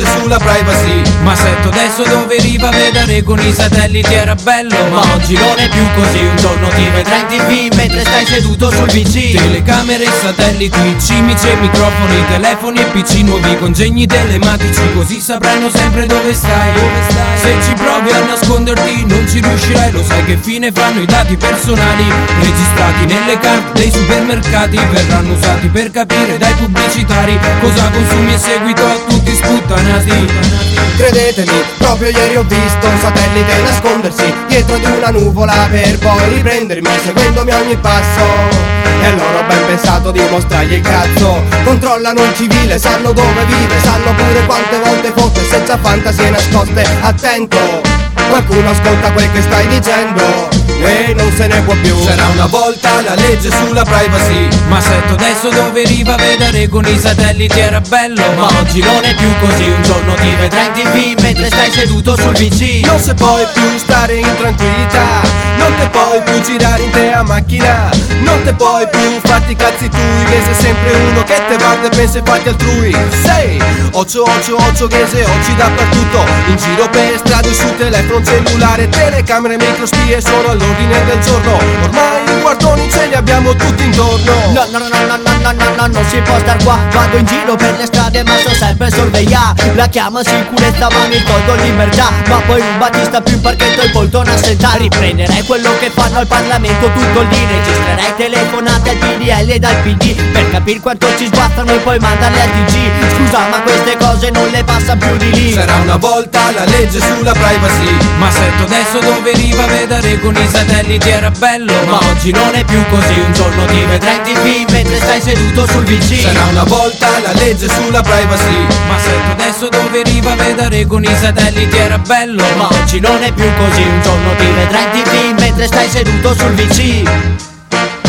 sulla privacy. Ma Setto adesso dove riva a vedere con i satelliti era bello, ma oggi non è più così. Un giorno ti vedrai in TV mentre stai seduto sul PC. Telecamere, satelliti, cimici e microfoni, telefoni e PC nuovi, congegni telematici, così sapranno sempre dove stai. Se ci provi a nasconderti non ci riuscirai, lo sai che fine fanno i dati personali registrati nelle carte dei supermercati, verranno usati per capire dai pubblicitari cosa consumi e seguito a tutti sputtanati. Credetemi, proprio ieri ho visto un satellite nascondersi dietro ad una nuvola per poi riprendermi seguendomi a ogni passo. E allora ho ben pensato di mostrargli il cazzo. Controllano il civile, sanno dove vive, sanno pure quante volte fotte senza fantasie nascoste. Attento, qualcuno ascolta quel che stai dicendo e non se ne può più. Sarà una volta la legge sulla privacy, ma Setto adesso dove riva a vedere con i satelliti era bello, ma oggi non è più così. Un giorno ti vedrai in TV mentre stai seduto sul PC. Non se puoi più stare in tranquillità, non te puoi più girare in te a macchina, non te puoi più farti i cazzi tui, che sei sempre uno che te guarda e pensa ai fatti altrui. Sei 888 che se oggi dappertutto, in giro per strade, sul telefono cellulare, telecamere, microspie sono all'ordine del giorno. Ormai i guardoni ce li abbiamo tutti intorno. No, non si può star qua. Vado in giro per le strade ma sto sempre sorvegliato. La chiamo sicurezza ma mi tolgo libertà. Ma poi un Battista più in parchetto e il poltone a sentare. Riprenderei quello che fanno al Parlamento tutto lì. Registrerei telefonate al PDL e dal PD per capire quanto ci sguazzano e poi mandarle al TG. Scusa ma queste cose non le passa più di lì. Sarà una volta la legge sulla privacy, ma Setto adesso dove riva a vedere con i satelliti era bello, ma oggi non è più così. Un giorno ti vedrai in TV mentre stai seduto sul PC. sarà una volta la legge sulla privacy, ma Setto adesso dove riva a vedere con i satelliti era bello, ma oggi non è più così. Un giorno ti vedrai in TV mentre stai seduto sul PC.